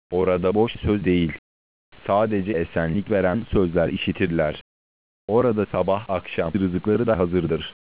Orada boş söz değil, sadece esenlik veren sözler işitirler. Orada sabah akşam rızıkları da hazırdır.